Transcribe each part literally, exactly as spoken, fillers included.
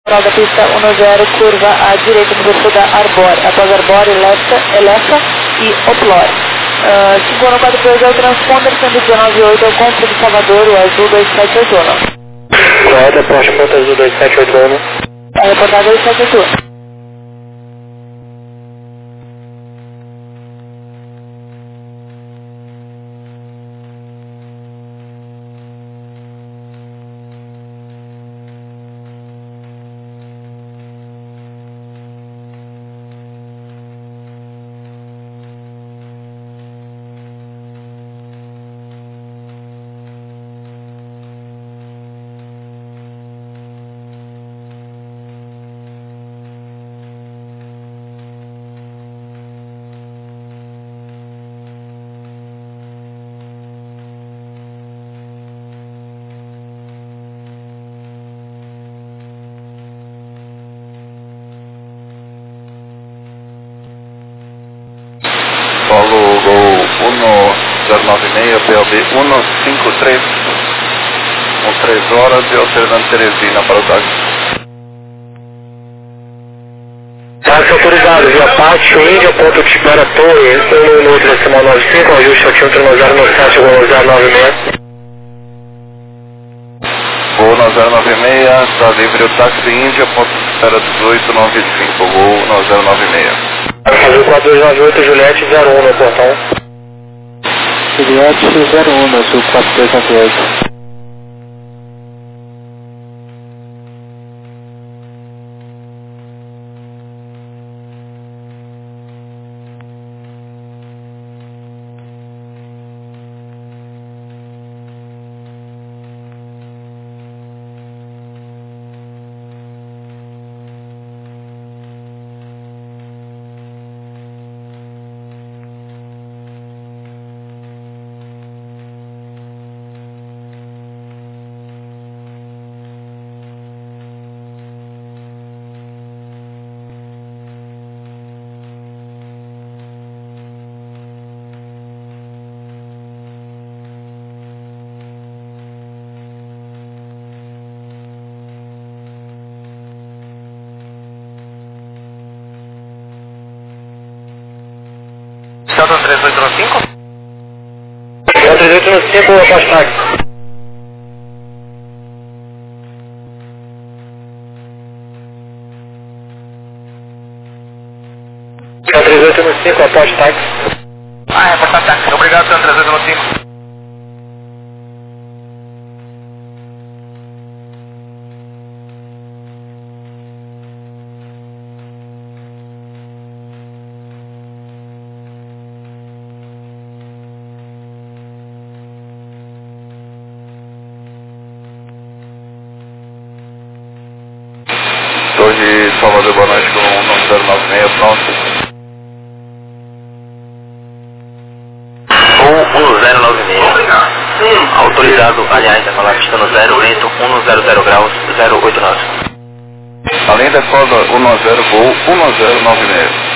da pista um zero, curva à direita no grupo da Arbor. Após Arbor, Elefa, Elefa e Oplor. Uh, cinco um quatro dois é o transponder, sendo dezenove oito é o Contra de Salvador, o Azul dois sete oito um. Correta, Porsche Ponta Azul dois sete oito um. É reportado dois sete oito um. Polo Gol um zero nove seis, P L B um cinco três, com três horas e alternando Teresina para o táxi. Táxi autorizado, via Pátio, Índia, ponto de espera, torre, um minuto, decimal nove cinco, ajuste altímetro no zero nove sete, Gol zero nove seis. Gol no zero nove seis, está livre o táxi Índia, ponto de espera dezoito nove cinco, Gol no zero nove seis. Azul quatro dois nove oito, Juliette zero um no portão. Juliette zero um, Azul quatro dois nove oito. Delta três oito nove cinco? Delta três oito nove cinco, Apache Táxi. Delta três oito nove cinco, Apache Táxi. Ah, é, Apache Táxi. Obrigado, Delta três oito nove cinco. Torre Salvador, boa noite, com um zero nove seis, pronto. Ou um zero nove seis. Autorizado, aliás, é falar pista no zero, lento, um zero zero graus, zero oito nove. Além da coda um zero, voo um zero nove seis.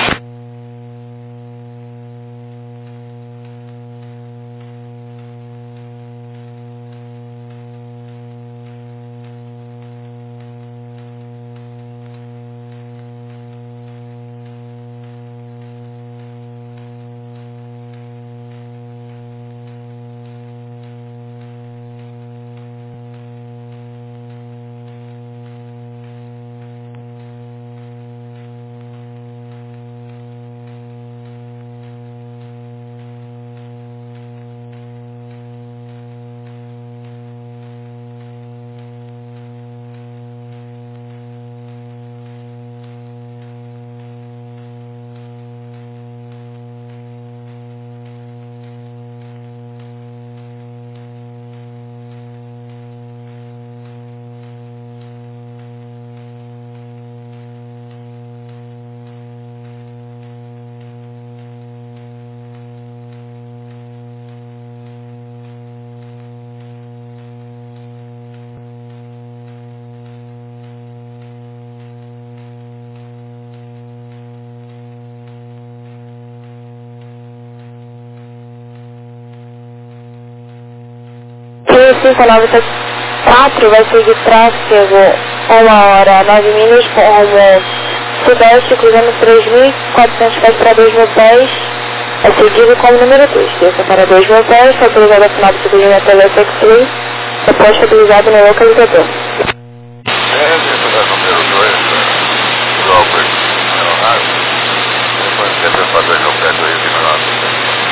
cinco nove sete quatro vai ser de tráfego uma hora, nove milhas, com rumo sudeste, cruzando três mil e quatrocentos pés para dois mil pés, é seguido como número dois, desça para dois mil pés, está autorizado a final do segmento L S X-Ray, após estabilizado no localizador. É, número dois, Robert, aeronave, depois sempre fazer no pé do ignorante.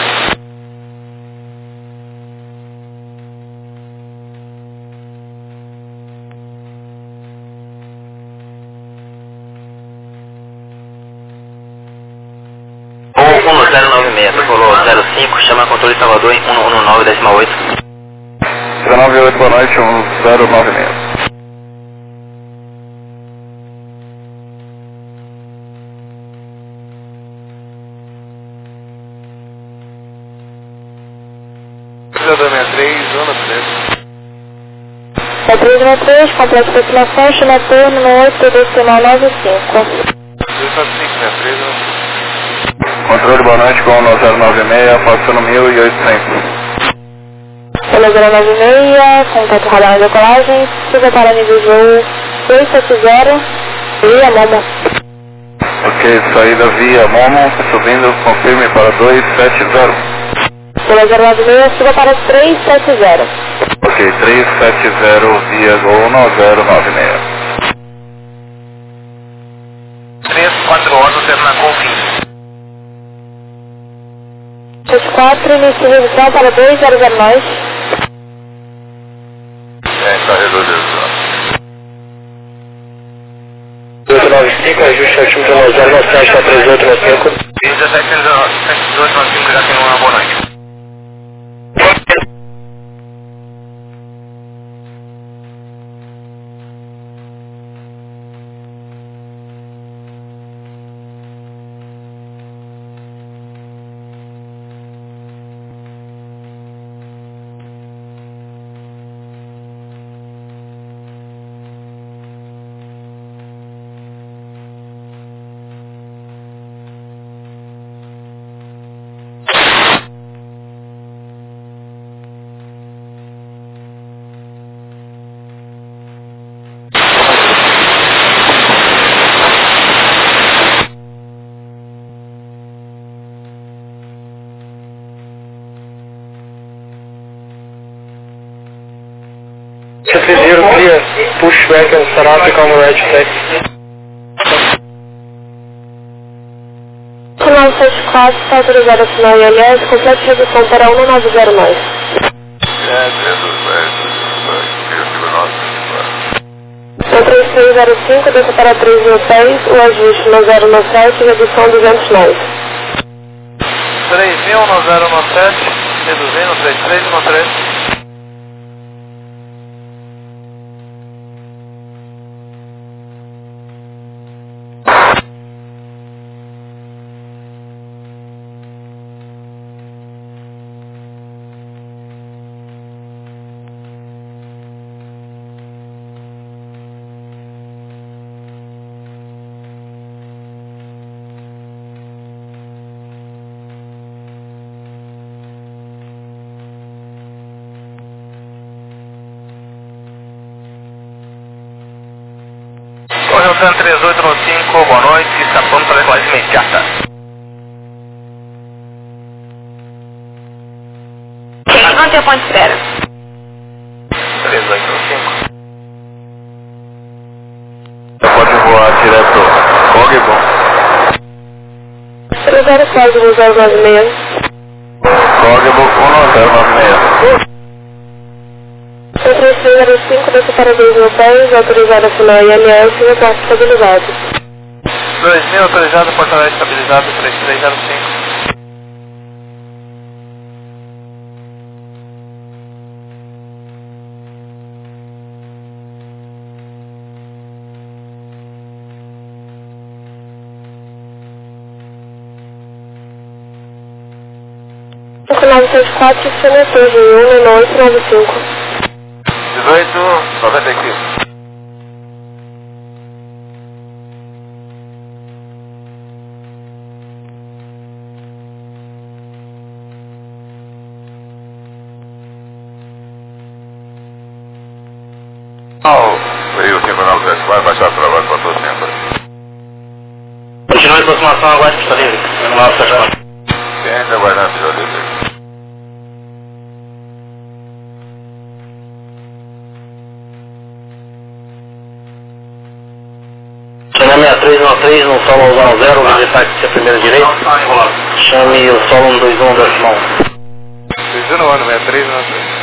um zero nove seis, protocolo zero cinco, chama controle Salvador em um um nove, décima oito. zero nove oito, boa noite, um zero nove seis. zero dois três, zona três. É três um três, complexo de aproximação, chama turno no oito, decimal nove cinco. dois nove cinco, né? três um. Controle, boa noite, com no zero nove seis, passando mil e oitocentos. Pela zero nove seis, contato radar de decolagem, suba para nível de voo dois sete zero, via Momo. Ok, saída via Momo, subindo, confirme para dois sete zero. Pela zero nove seis, suba para três sete zero. Ok, três sete zero via Gol no zero nove seis. três quatro horas, zero na Golfinho. sete quatro, inicio revisão para dois zero zero nove. É, está reduzido. dois nove cinco, ajuste altímetro no zero nove sete, está três oito nove cinco. dezessete dezoito nove cinco, já tem uma boa noite. Zero clear, push back and Sarate, come right flex. Canal sete quatro, está autorizado a final I L S, completa redução para um nove zero nove. É, dentro do O três três zero cinco, desça para três mil pés, o ajuste no zero nove sete, redução duzentos e nove. três mil no zero nove sete, reduzindo, três três no três. Correio três oito nove cinco, boa noite, está pronto para a decolagem imediata. Ok, quanto tempo de espera? três oito nove cinco. Pode voar direto, Cogbo. três zero quatro zero nove seis. Cogbo um zero nove seis. O três três zero cinco, desça para dois mil pés, autorizado a final I L S, reporte estabilizado. dois mil autorizado, porta estabilizado, três três zero cinco. O canal sete quatro, Senator de um nove nove cinco. dezoito, noventa e cinco. Oh, veio o cinco nove sete quatro, baixar para baixo, quatro sempre. Continua a aproximação, aguarde pista livre. cinco nove sete quatro. Sim, ainda vai na pista livre. Chame a três um três no solo zero zero, vou táxi a primeira direita. Chame o solo um dois um decimal. seis um ano, sessenta e três, não sei.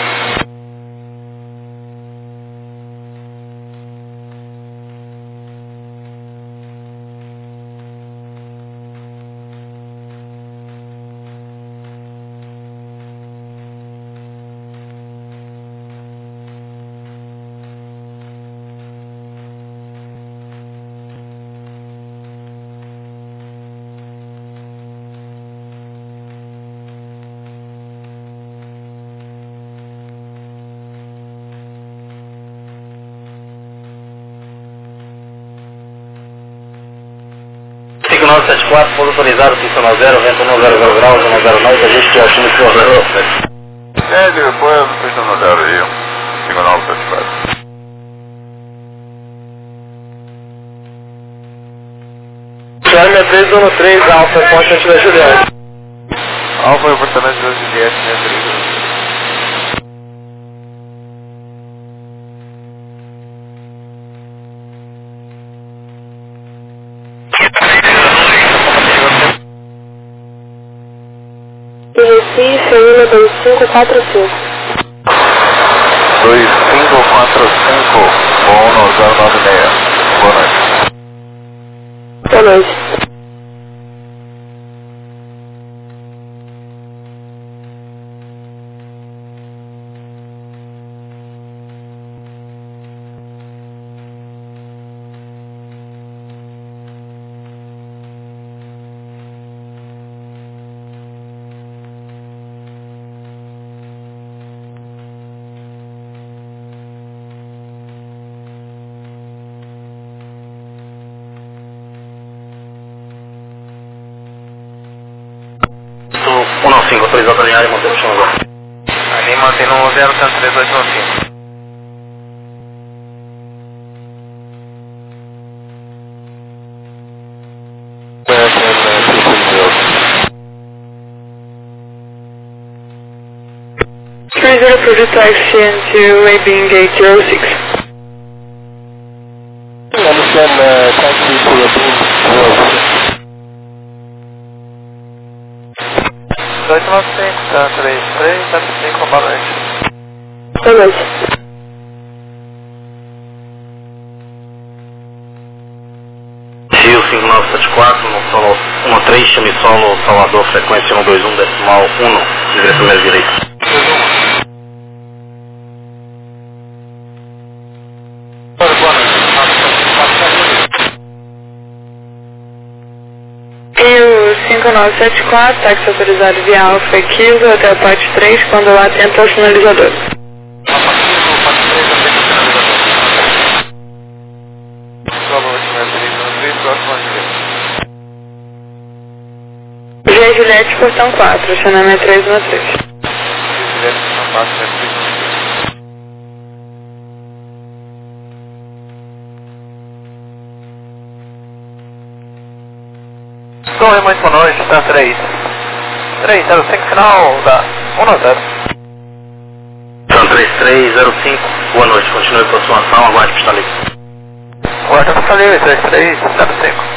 cinco nove sete quatro, pouso autorizado, pista nove zero, vento um zero zero graus, um zero nove, ajuste de altímetro um zero sete. É, depois pista no zero aí, cinco nove sete quatro. Chame a três um três, Alfa, Constante da Juliette. Alfa, apartamento da Juliette, né, três. Recife, Ilha dois cinco quatro cinco. dois cinco quatro cinco, Bono zero nove seis. Boa noite. Boa noite. um nove cinco, autorizado a alinhar e manter o chão agora. Ali mantendo um zero três oito nove cinco. three zero Project taxi into waybeing gate zero six. Understand uh, taxi to the beam zero six. dois nove cinco, três três sete cinco, boa noite. Boa noite. Rio cinco nove sete quatro, no solo um três, chame solo Salvador, frequência um dois um decimal um, livre primeira direita. Rio cinco nove sete quatro, táxi autorizado via Alfa Kilo até o pátio três, quando lá atento ao sinalizador. G Juliette, portão quatro, Xanamé três um três. Corre muito boa noite, tá três. três zero cinco, final da um zero. São três três zero cinco, boa noite, continue a aproximação, aguarde pista livre. Guarda pista livre, três três zero cinco.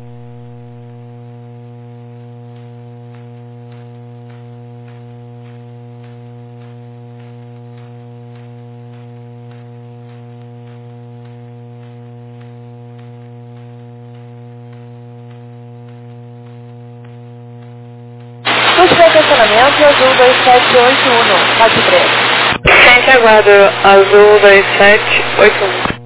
Último estacionamento, Azul dois sete oito um, Rádio três. Frente aguardo, Azul dois sete oito um.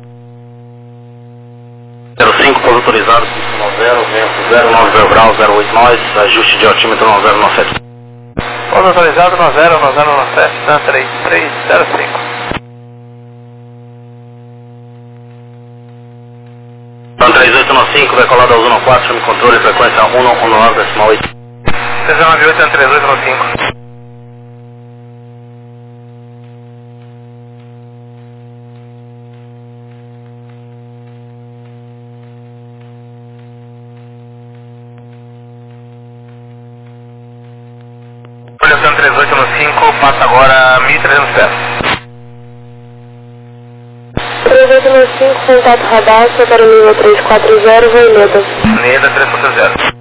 zero cinco, pouso autorizado, pista nove zero, vento zero nove zero graus, zero oito nós, ajuste de altímetro nove zero nove sete. Pouso autorizado nove zero nove zero nove sete, tá três três zero cinco. São três oito nove cinco, decolado ao um quatro, chame controle, frequência um um nove decimal oito. três nove oito, três oito nove cinco. três oito no cinco, passa agora mil e trezentos pés. três oito no cinco, contato radar, Santa Carolina três quatro zero, voo Neda. Neda três quatro zero.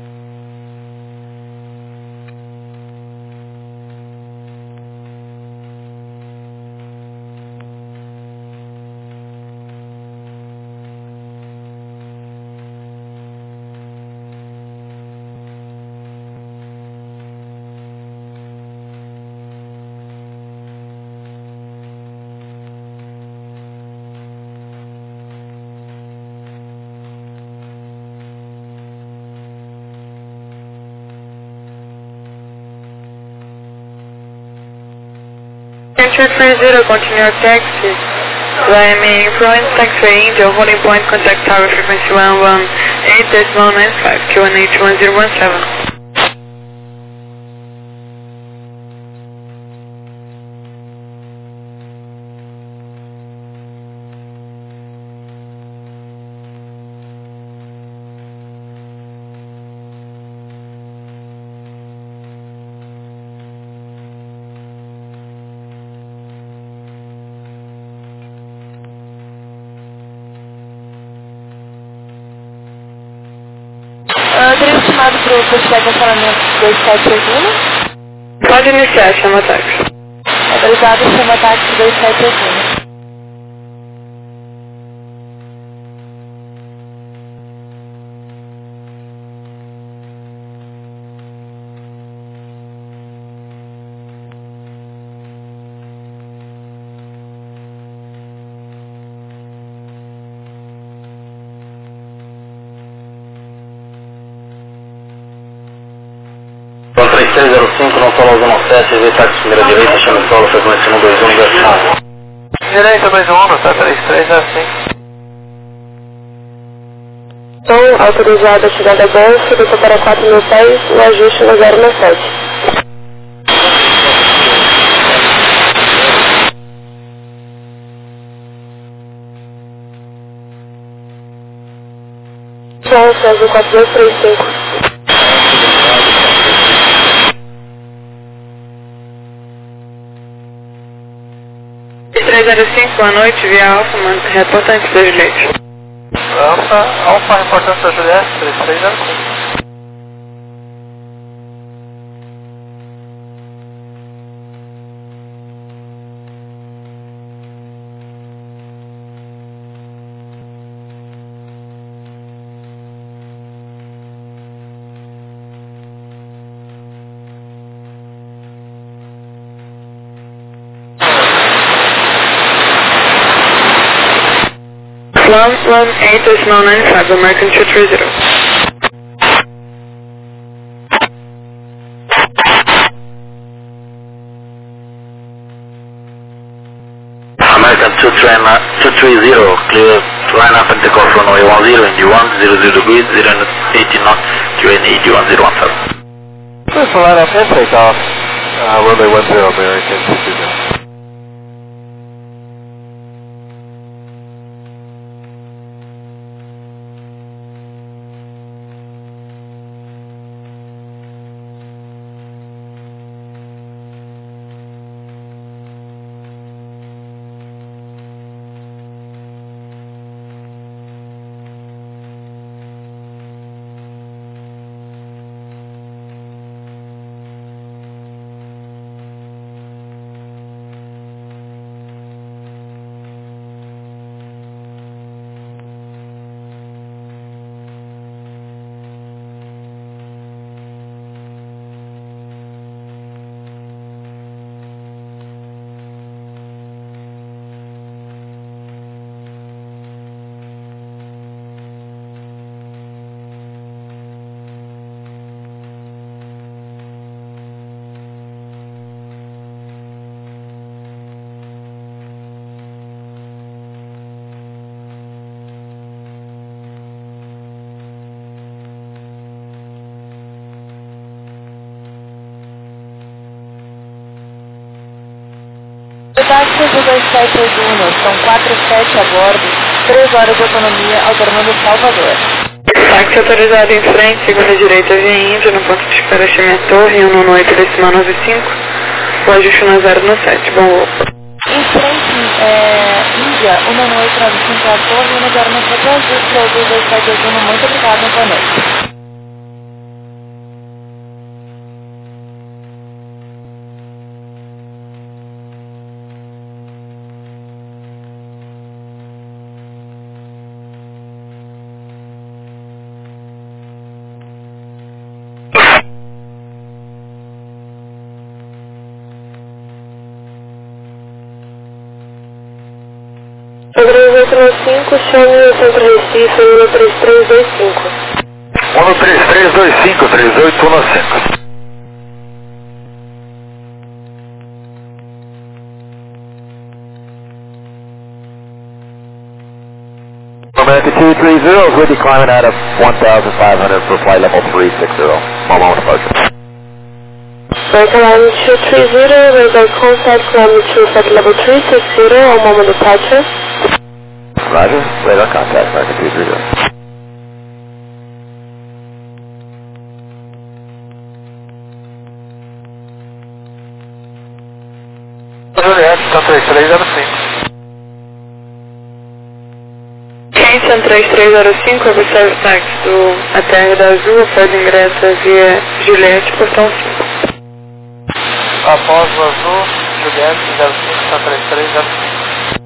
two three zero, continue our taxi. Climbing influence, taxiway India, holding point, contact tower frequency one one eight decimal nine five, Q one H one zero one seven. Uh, teria estimado para o festival de cancelamento dois sete seis um? Pode iniciar, chama táxi. Autorizado, chama táxi dois sete seis um. três três zero cinco, não solo zona sete, V táxi primeira direita, chama solo, frequência um dois um, decimal. Direita dois um, tá três três zero cinco. Então, autorizado a chegada a Bolsa, desça para quatro mil pés, o ajuste no zero nove sete. Som, César quatro dois três cinco. três zero cinco, boa noite, via Alfa, reportante da Juliette. Alfa, Alfa, reportante da Juliette, três três zero cinco. One one eight decimal nine five, American two three zero. American two three zero, clear line up and take off runway one zero, Indy one, zero zero degrees, zero eighty knots, Q N Indy one zero one seven. First line up and take off, uh, runway one zero, American two three zero. Táxi do dois sete seis um, são quatro sete a bordo, três horas de autonomia, alternando Salvador. Táxi autorizado em frente, segunda direita via Índia, no ponto de espera Chimé Torre, um nove oito decimal nove cinco, O ajuste no zero no sete. Bom. Em frente, é, Índia, o Nano oito nove cinco é a torre, o zero no sete ajuste, o azul dois sete azul, muito obrigado, boa noite. Padrão oito nove cinco, chame o centro Recife, um três três dois cinco. um três três dois cinco, três oito um cinco. America two three zero, will be climbing out of one thousand five hundred for flight level three six zero. Moment departure. America line two three zero, radar contact climb to flight level three six zero, one moment departure. Roger, radar contact, America two three zero. Juliette, São três três zero cinco. São três três zero cinco, observe o táxi do A T R da Azul, faz ingresso via Juliette, portão cinco. Após o azul, Juliette zero cinco, São três três zero cinco.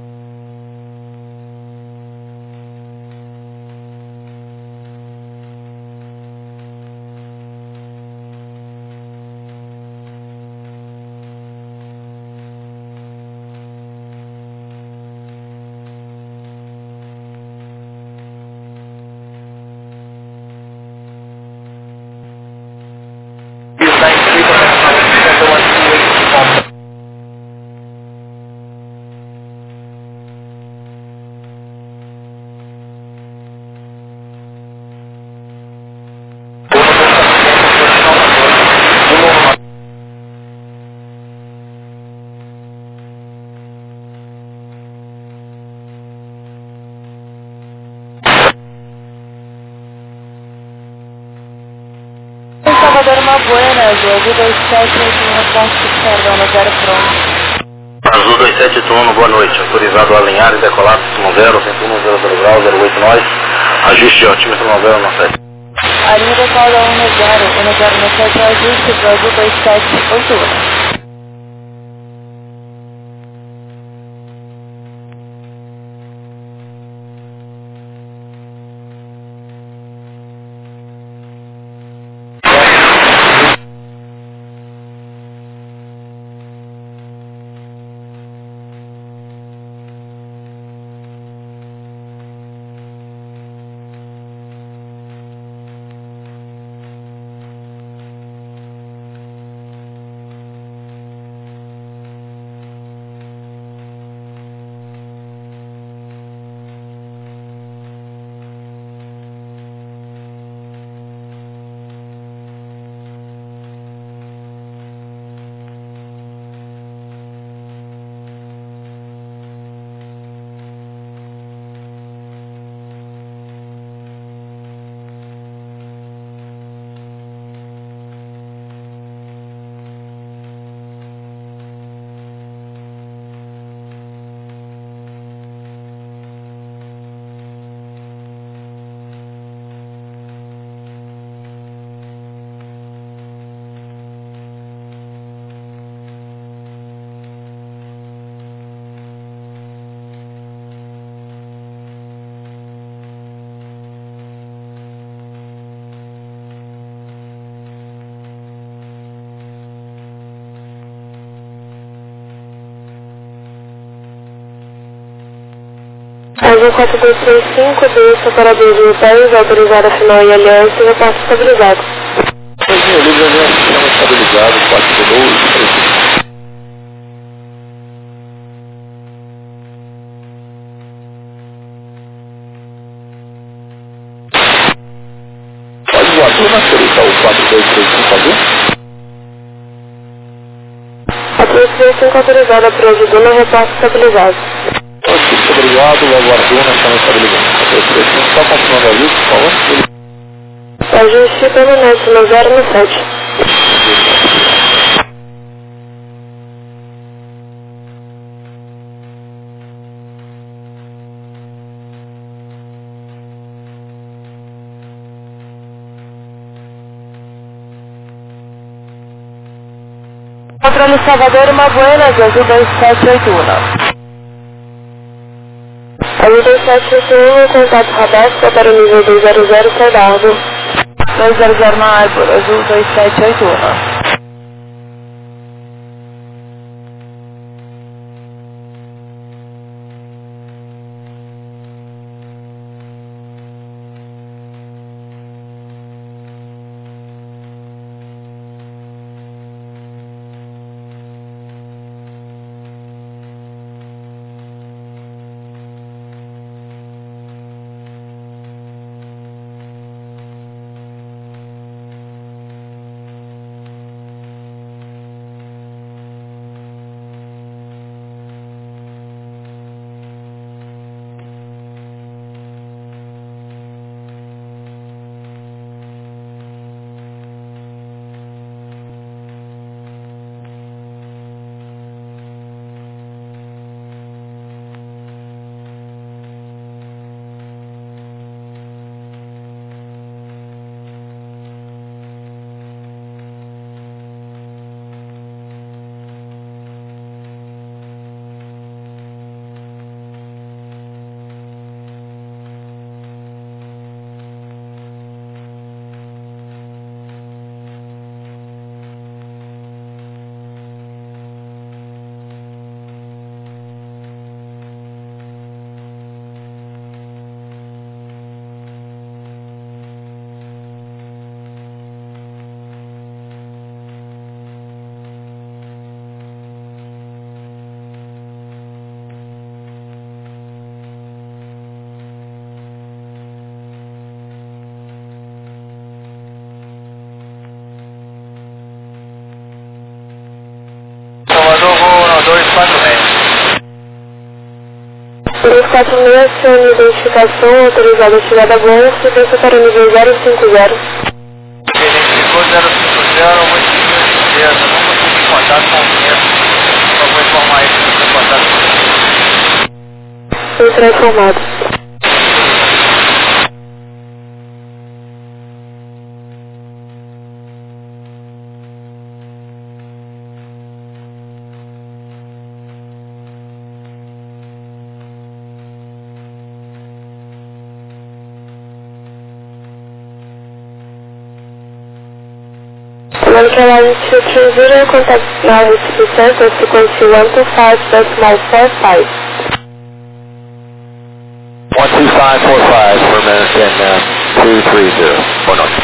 Salvador uma Buenas, azul dois sete oito um, ponto perdão, no zero pronto. Azul dois sete oito um, boa noite. Autorizado a alinhar e decolar no zero, cento e um, zero zero grau, zero oito nós. Ajuste altímetro no zero no sete. A linha decola um no zero, um no zero no sete, ajuste do azul dois sete oito um. Azul quatro dois três cinco, dois separadores de hotéis, autorizar a final e aliança e repasse estabilizado. Sozinho, livre aliança, sistema estabilizado, quatro dois três cinco. Pode voar tudo na seita, o quatro dois três cinco azul? quatro dois três cinco autorizada para ajudar no repasse estabilizado. Muito obrigado, logo Arduna, chama estabilizando. quatro dois três cinco, só confirmando a lista, por favor. Ajuste permanente no zero no sete. Controle Salvador, uma Buenas, Azul dois sete oito um. Azul dois sete oito um, contato Rabesco para o nível dois zero zero, sai da Arbor. dois zero zero na Arbor, Azul dois sete oito um. dois quatro seis. dois quatro seis, sem identificação, autorizada a chegada a bom, frequência para o nível zero cinco zero. Identificou zero cinco zero, eu vou te dizer certeza, não consegui contato com o cliente, só vou informar ele que não tem contato com ele. Será informado. American Line two three zero, contact now with the center, frequency one two five decimal four five. one two five four five for American uh, two three zero. Oh, no.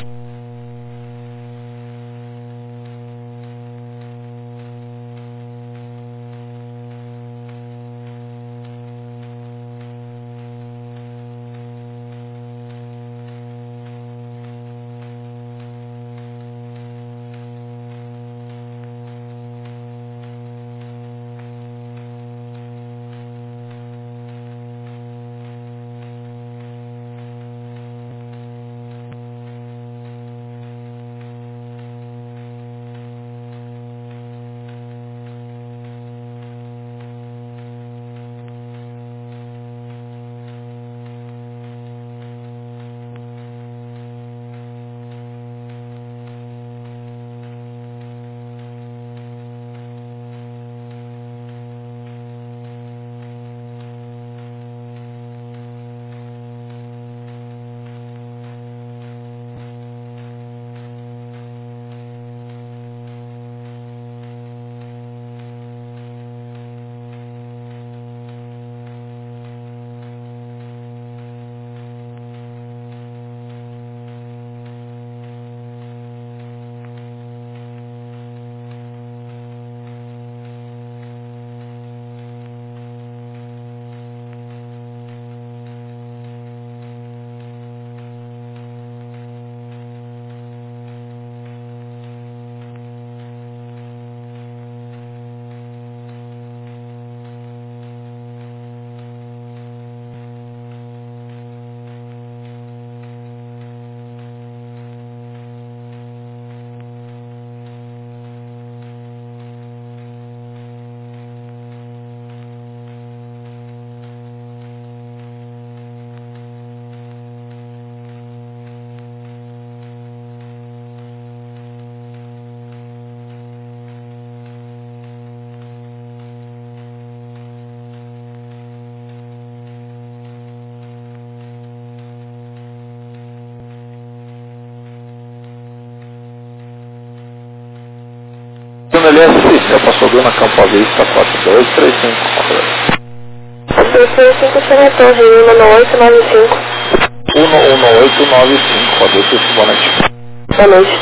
Eu passo Duna Campo Vista quatro dois três cinco. dois três cinco, chama a torre um um oito nove cinco. um um oito nove cinco, pode ser, boa noite. Boa noite.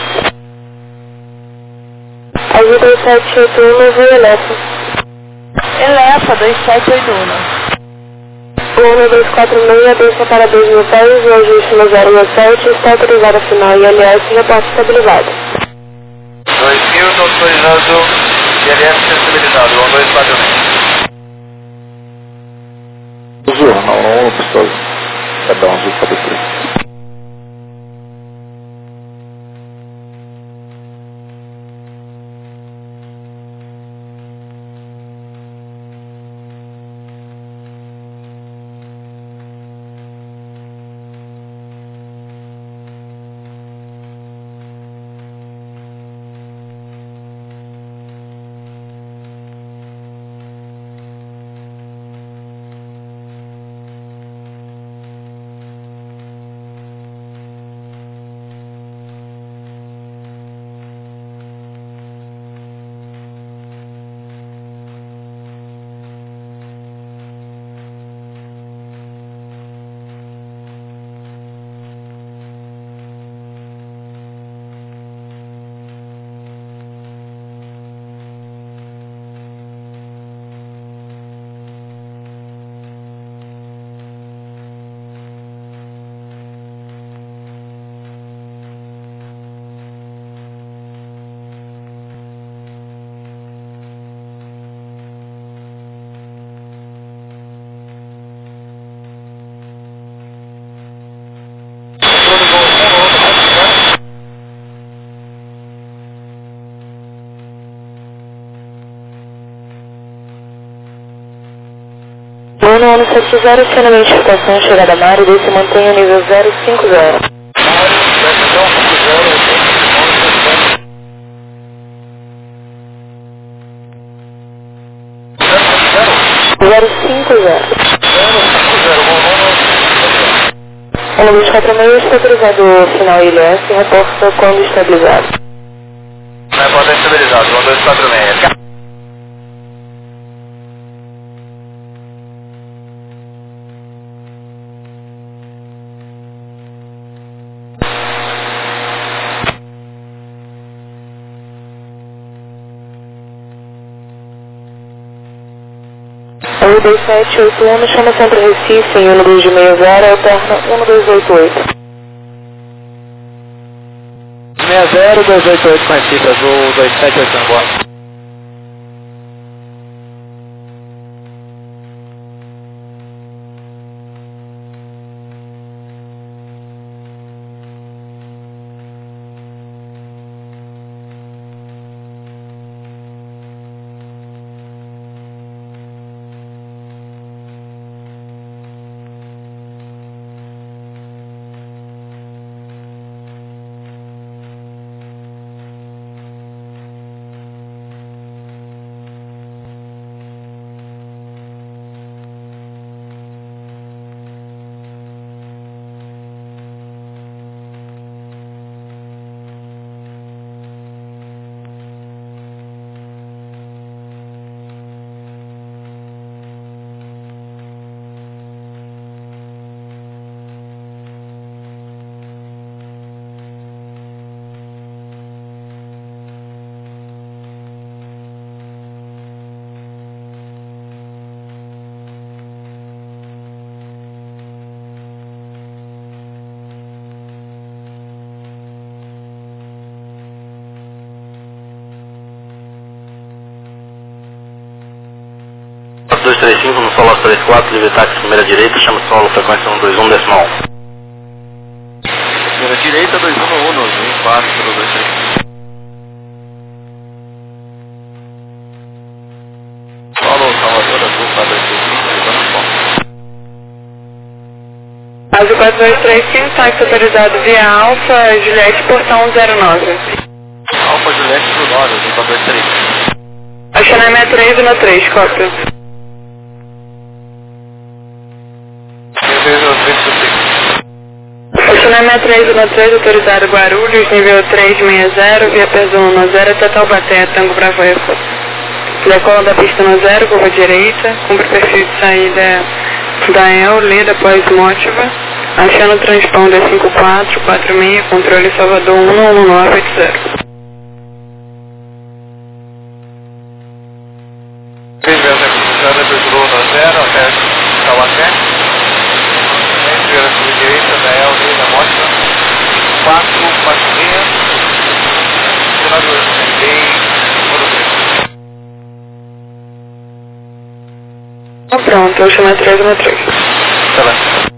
Azul dois sete oito um, Via Elefa. Elefa dois sete oito um. um dois quatro seis, desça para dois mil pés, o ajuste no zero um sete, está autorizado a final I L S, reporte estabilizado. dois mil, autorizado, I L S estabilizado, um dois quatro seis. Azul, não, não, pistola. Perdão, azul, cadê três? Bruno, ano sete zero, acionamento de estação, chegada a Mário, desce e mantenha o nível zero cinco zero. zero cinco zero. um dois quatro seis, está autorizado o final I L S, reporta quando estabilizado. Reporta estabilizado, um dois quatro seis. O dois sete oito um, chama Centro Recife, em um dois seis zero, alterna um dois oito oito. seis zero dois oito oito com Recife, azul dois sete oito um, boa. dois três cinco no solo três quatro, livre táxi primeira direita, chama solo frequência um dois um decimal um. Primeira direita, dois um um, um quatro, dois três cinco. Solo Salvador, azul, quatro dois três cinco, levando ponto. Azul quatro dois três cinco, táxi autorizado via Alfa, Juliette, portão zero nove. Alfa, Juliette, zero nove, azul quatro dois três cinco. Acionamento três um três, cópia. Acionamento três um três, autorizado Guarulhos, nível três seis zero, via P um zero até Taubaté, Tango Bravo Eco. Decola da pista no zero, curva direita, cumpre o perfil de saída da E L, Leda pós-Mótiva, achando o transponder cinco quatro quatro seis, controle Salvador um um nove oito zero. Estrada do Bruno zero até Taubaté, entre a direita da E L, Leda Mótiva, quatro quatro seis, senador Tá pronto, eu chamo três um três. Tá bem.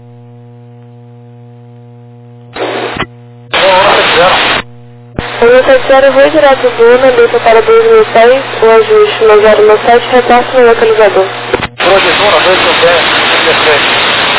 um sete zero, voo direto Duna, desça para dois mil e seis, o ajuste no zero nove sete, repasse no localizador. Proje Duna, dois mil e dez, trinta e três.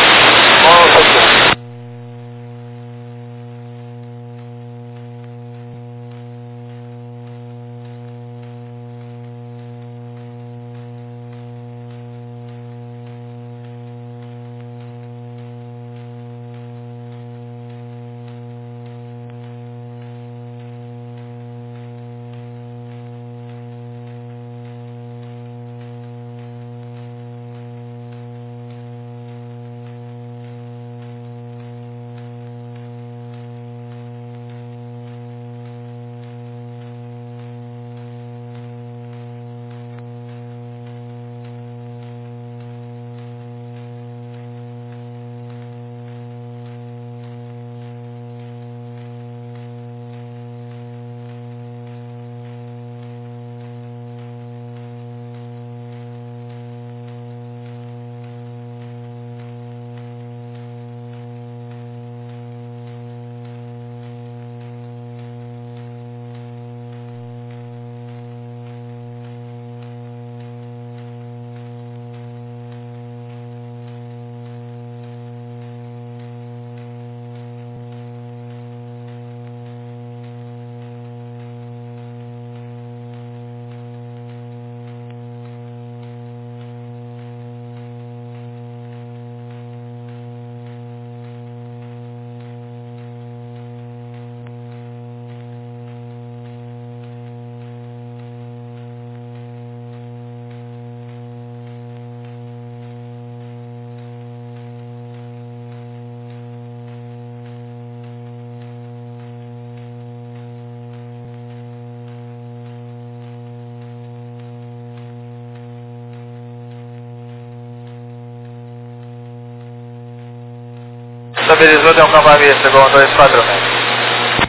Estabilizou, deu um cambamento, chegou um dois quatro seis.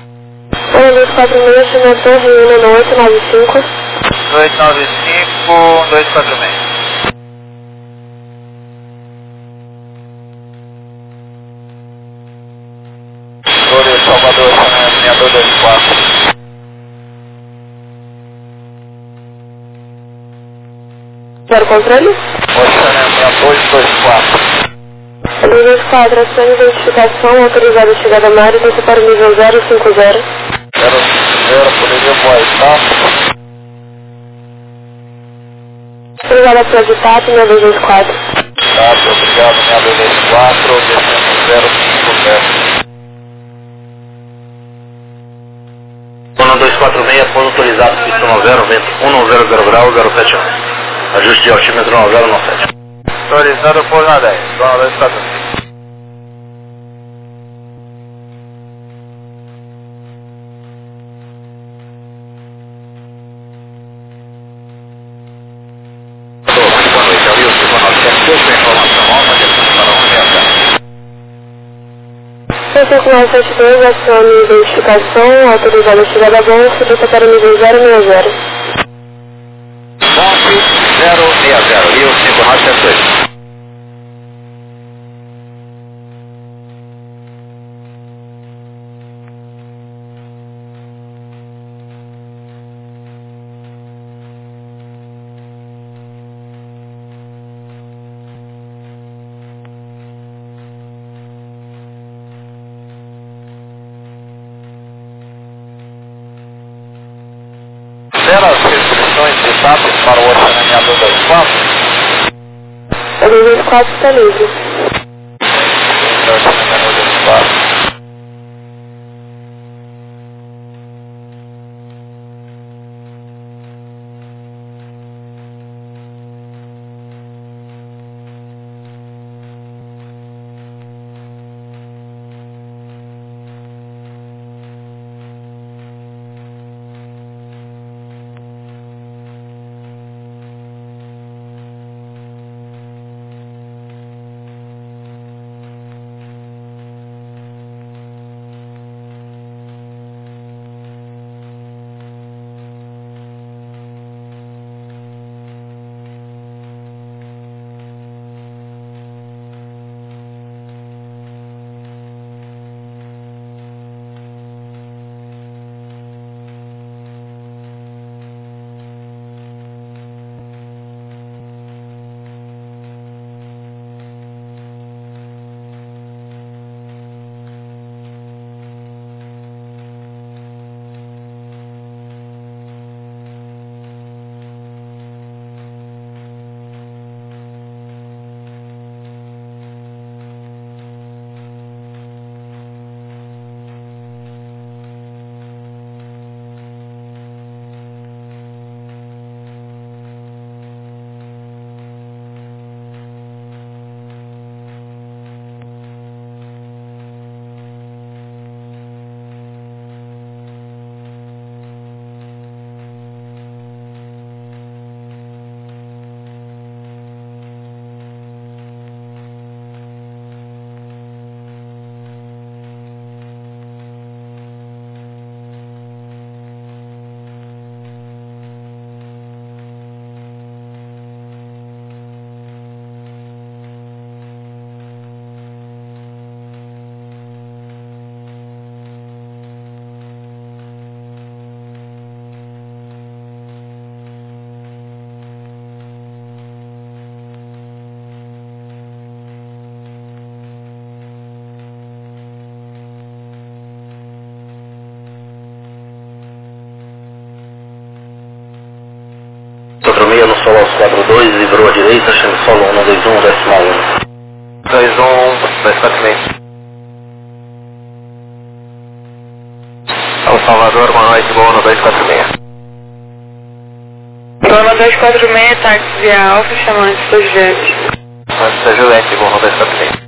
um dois quatro seis, chama Torre um no oito nove cinco. oito nove cinco, dois quatro seis. Torre Salvador, saneamento dois quatro. Zero controle? Oceaneamento dois dois quatro. dois dois quatro, ação de identificação, autorizada a chegada na área, desce para o nível zero cinco zero. zero cinco zero, poderia voar, tá? Obrigada pela de TAP, minha dois dois quatro. Tá, obrigado, minha dois dois quatro, descendo zero cinco zero. um dois quatro seis, pouso autorizado, pista um zero, vento um zero zero grau, zero sete um. Ajuste de altímetro um zero nove sete. Autorizado por na dez, um dois quatro seis. Boa noite, é o Wilson, boa noite. É pouca informação alta, descendo para um zero zero. cinco nove sete dois, ação de identificação, autorizada a chegada a bolsa, desce para o nível zero seis zero. nove zero seis zero, Rio cinco nove sete dois. Zero as restrições de etapas para o oceaneamento dois quatro. O dois dois quatro está livre. Oceaneamento dois quatro. solo aos quatro dois e virou à direita, chame solo um dois um, décimo um. dois um, dois quatro seis. Ao Salvador, boa noite, boa no dois quatro seis. Boa dois quatro seis, táxi via Alfa, chamante da Juliette. Antes da Juliette, boa no dois quatro seis.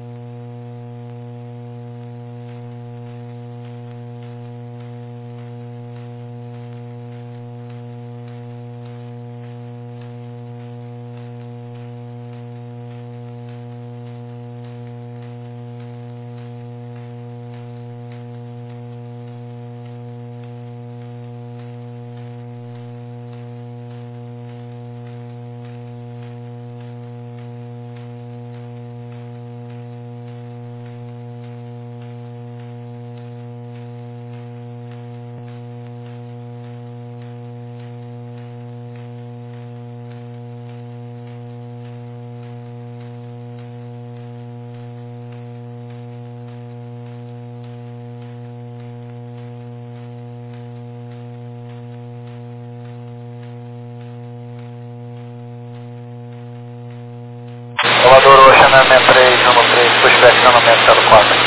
Salvador, Ocean sessenta e três, um três, pushback, Channel zero quatro.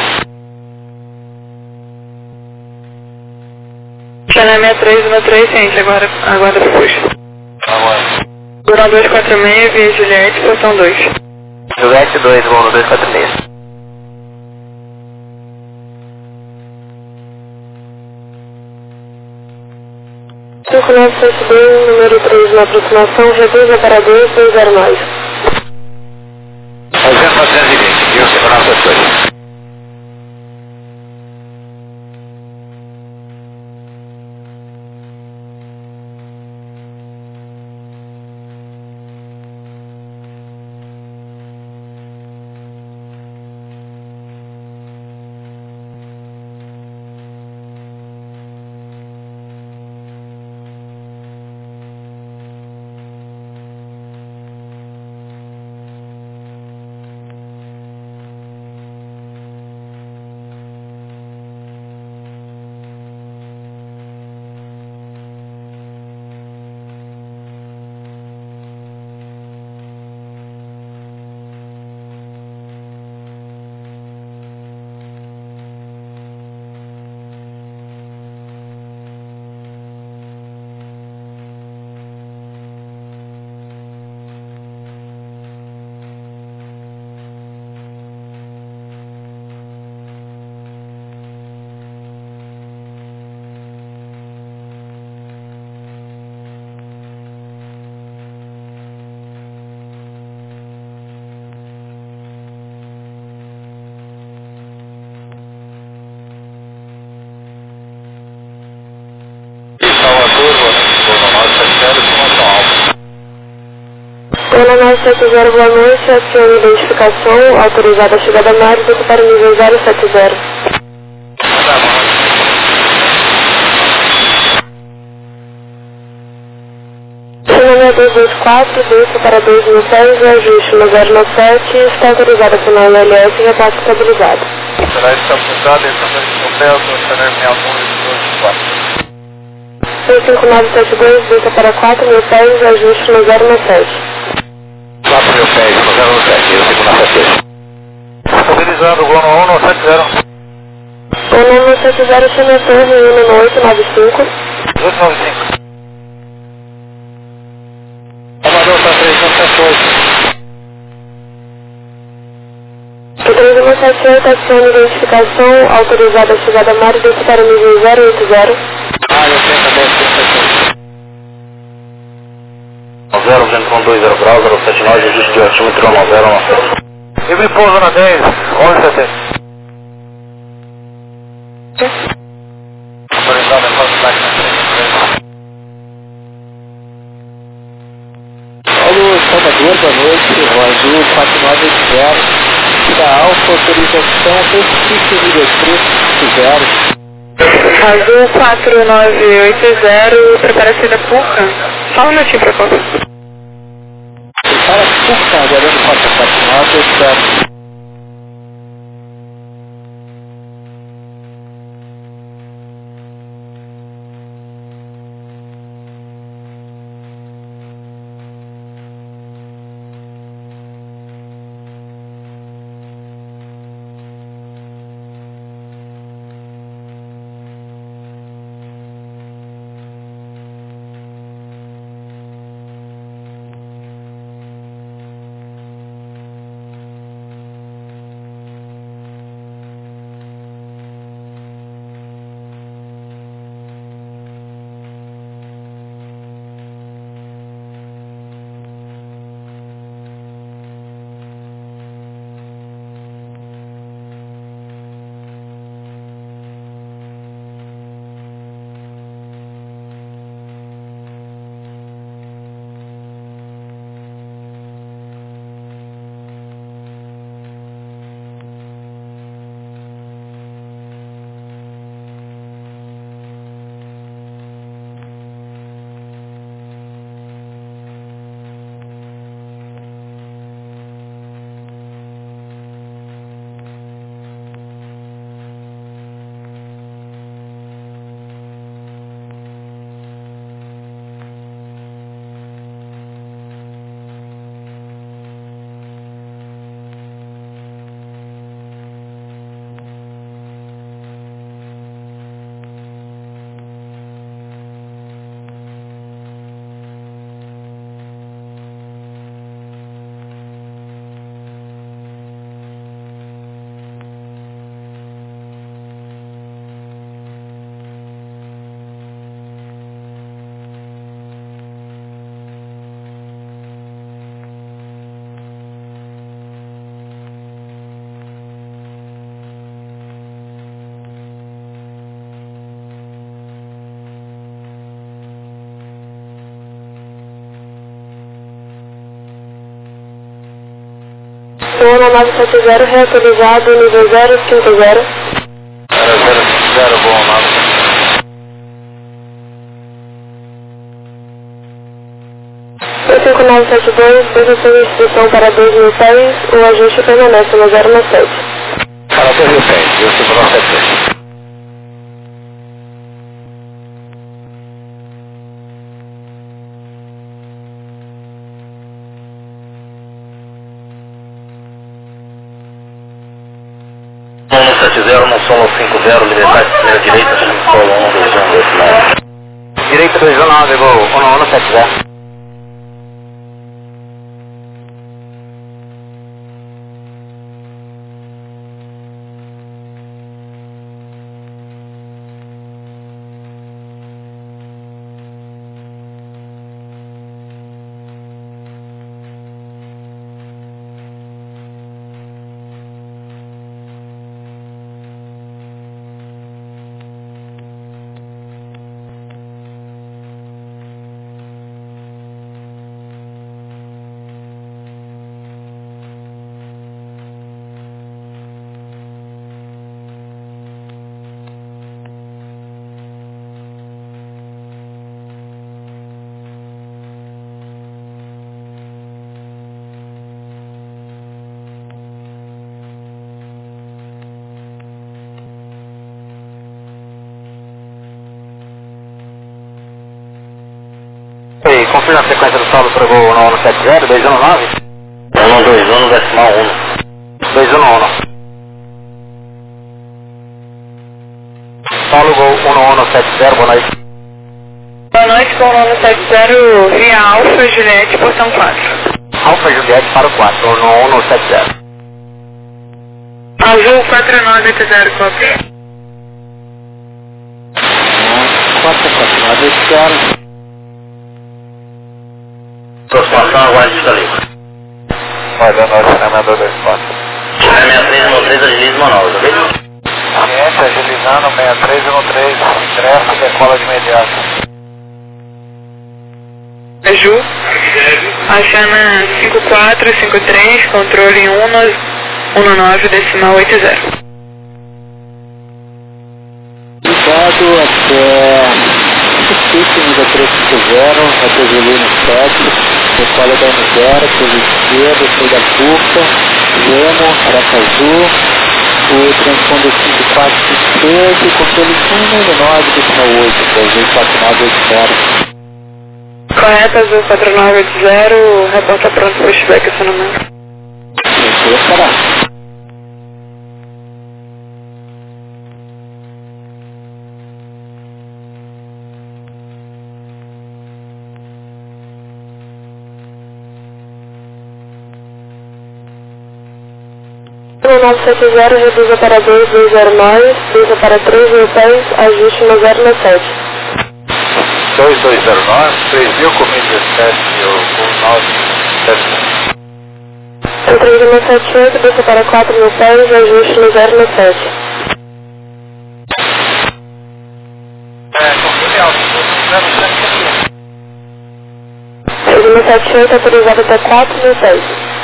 Channel sessenta e três, um três, ciente, agora, agora puxa. Agora. Durão dois quatro seis, via Juliette, portão dois. Juliette dois, boa no dois quatro seis. cinco nove sete dois, número três na aproximação, reduz a para dois dois zero nove. Fazendo quatrocentos e vinte, viu? Segurança dois. Zona nove sete zero, boa noite, acione identificação, autorizada a chegada a Mário, para o nível zero sete zero. Chama dois dois quatro, desça para dois mil pés, ajuste no zero nove sete, está autorizada pela L L S e repasse estabilizado. Será estabilizado e também no pé, o Chanel dois quatro. seis cinco nove sete dois, desça para quatro mil pés, ajuste no zero nove sete. quatro mil pés, no zero nove sete, eu sigo na certeza. Estabilizado, Gono um no sete zero. Gono um no sete zero, Chama Torre, Uno no oito nove cinco. oito nove cinco. Salvador, tá três um sete oito. três um sete oito, acione identificação, autorizada a chegada a Mário, desça para o nível zero oito zero. Ah, eu tenho também, eu tenho zero, duzentos e dois, zero graus, zero sete nove, ajuste de altímetro nove zero nove sete. Eu me pouso na dez, onze setenta. Autorizado, é quase baixo na frente. Paulo Salvador, boa noite, o Azul quatro nove oito zero, da Alfa, autorização dois cinco três zero. Azul quatro nove oito zero, prepara-se da Puca. Só um minutinho, por favor. Para Puca, aguardando quatro quatro nove oito zero. Lima nove sete zero, reatualizado, nível zero cinco zero. zero zero cinco zero, bom, nove. cinco nove sete dois, veja sua instrução para dois mil pés, o ajuste permanece no zero nove sete. Para dois mil pés, eu cinco nove sete dois. um sete zero, no solo cinco zero, liberdade primeira direita, chama solo um dois um dois nove. Direita dois um nove, vou um um sete zero. Ei, confirma a sequência do solo para o voo um um sete zero, dois um nove? um dois um, decimal um. dois um um. Solo voo um um sete zero, boa noite. Boa noite, com um um sete zero, via Alfa, Juliette, portão quatro. Alfa Juliette para o quatro, um um sete zero. Azul quatro nove oito zero, copy. quatro quatro nove oito zero. Aproximação, aguarde está livre. Vai dando acionamento dois dois quatro. sessenta e três um três, agilize manobra, ok? Ciente, agilizando, sessenta e três um três, ingresso e decola de imediato. Ju, Achana cinco quatro cinco três, controle um nove decimal oito zero. Ligado até Suíte, nível três cinco zero, até Julino sete, decola da M zero, pelo esquerdo, saída curta, Remo, Aracaju, o transponder cinco quatro cinco três, e controle um nove decimal oito, Brasil quatro nove oito zero. Correto, Azul quatro nove oito zero, reporta pronto para o pushback, acionamento. Isso, estará. um nove sete zero, reduza para dois dois zero mais, reduza para três mil pés, ajuste no zero nove sete. dois dois zero nove, três mil comigo dezessete, um nove sete. três mil e setenta e oito, desça para quatro mil pés, ajuste no zero nove sete. É, confirme alto, zero sete. três mil e setenta e oito, autorizado até quatro mil pés.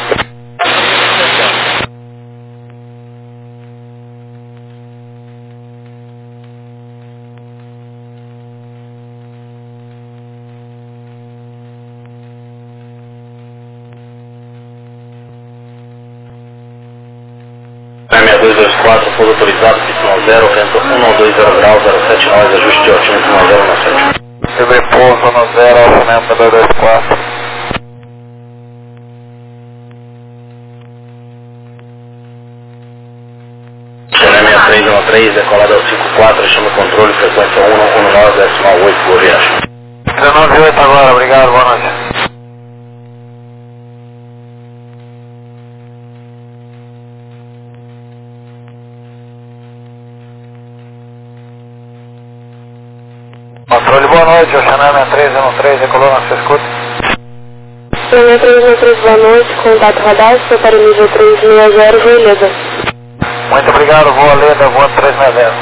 sessenta e dois dois quatro, pouso autorizado, pistão zero, vento um dois zero grau, zero sete nove, ajuste de otimista zero nove sete. Sobrepouso no zero, aumenta dois dois quatro. sessenta e três um três, decolada ao cinco quatro, chama o controle, frequência um um nove, decimal oito, boa viagem. dezenove oito agora, obrigado, boa noite. Controle, boa noite, Oceanana três um três, decolou na sua escuta. Oceanana três um três, boa noite, contato radar, seu para o nível três seis zero, voa Leda. Muito obrigado, voa Leda, voa três seis zero.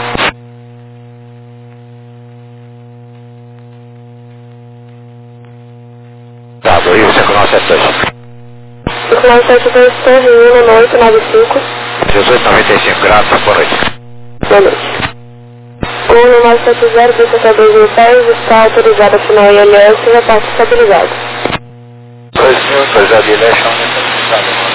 Tá, dois cinco nove sete dois. nove sete dois, Torre um, oito nove cinco. dezoito noventa e cinco, graças, boa noite. Boa noite. um nove sete zero, dois sete dois mil pés, está autorizado a final I M S e a parte estabilizada. dois mil, autorizado de election, estabilizado.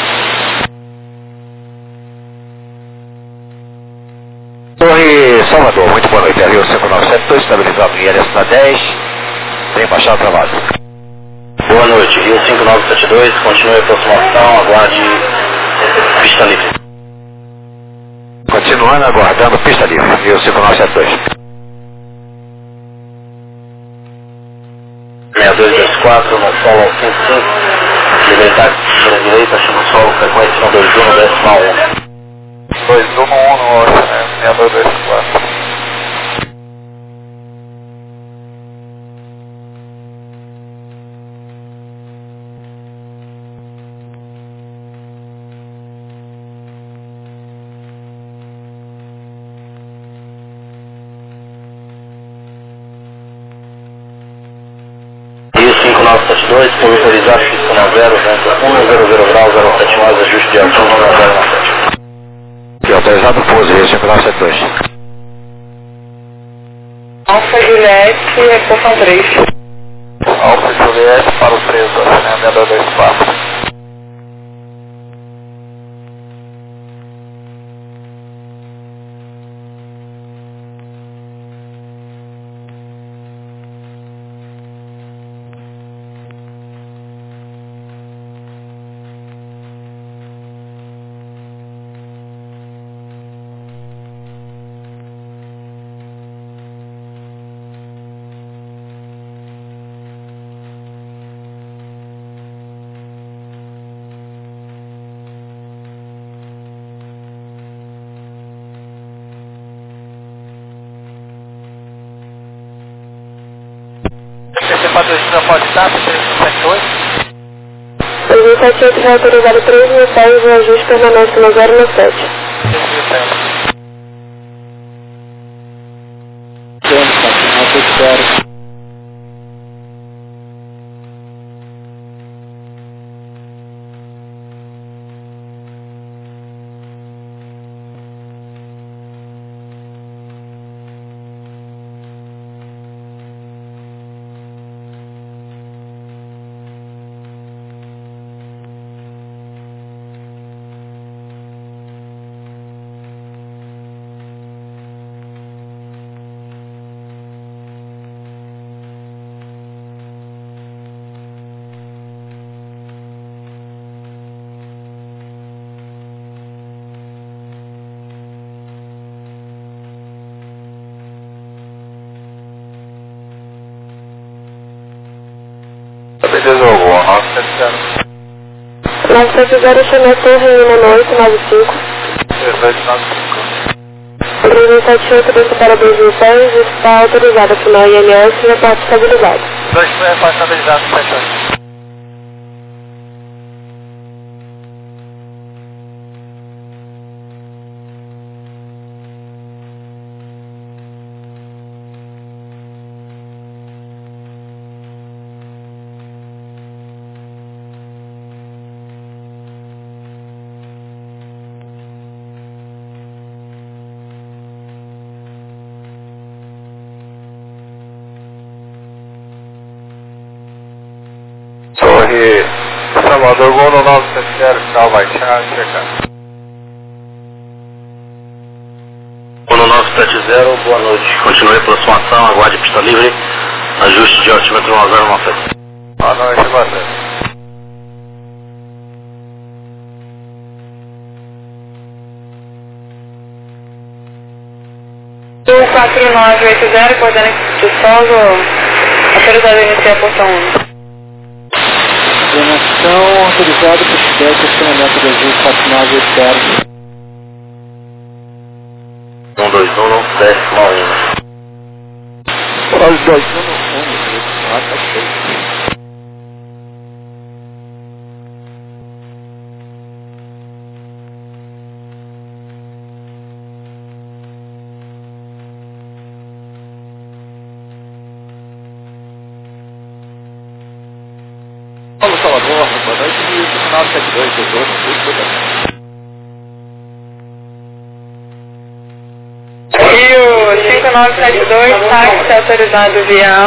Torre Salvador, muito boa noite. Avião cinco nove sete dois, estabilizado em I L S na dez. Tem baixado travado. Boa noite, Rio cinco nove sete dois, continue a aproximação, aguarde pista livre. Continuando aguardando pista livre. Rio cinco nove sete dois. seis dois dois quatro, no solo cinco cinco, libertar para a direita, chama o solo, frequência no dois um, decimal um. dois um um no Ocean, seis dois dois quatro. Rio cinco nove sete dois, por autorizar pista na zero, vento um zero zero grau, zero sete mais, ajuste de altura na zero sete. E autorizado pouso, Rio cinco nove sete dois. Alfa Juliette, equação três. Alfa Juliette para o três, Ocean, seis dois dois quatro. Patrocínio pode estar, três mil sete dois. três mil sete oito foi autorizado três mil pés, o ajuste permanece no zero no sete. três mil pés. Desogou, nove sete zero. nove sete zero, chamou Torre um, oito nove cinco. três dois nove cinco. três mil sete oito, desce para dois mil pés, está autorizado a final I M S e a parte estabilizada. dois mil é para estabilizar, sete oito. Torre Salvador, gol no nove sete zero, final baixar, checar. um nove sete zero, boa noite, continue a aproximação, aguarde pista livre, ajuste de altímetro um zero nove sete. Boa noite, boa noite. um quatro nove oito zero, coordenada de solo, autorizado a iniciar a porção um. Coordenação autorizada para o Tibete, acionamento do Azul quatro nove oito zero. um dois um, décimo um. Os dois um no fundo, ah, tá feito. Paulo Salvador, boa noite. cinco nove sete dois, dezoito, Rio cinco nove sete dois, táxi autorizado via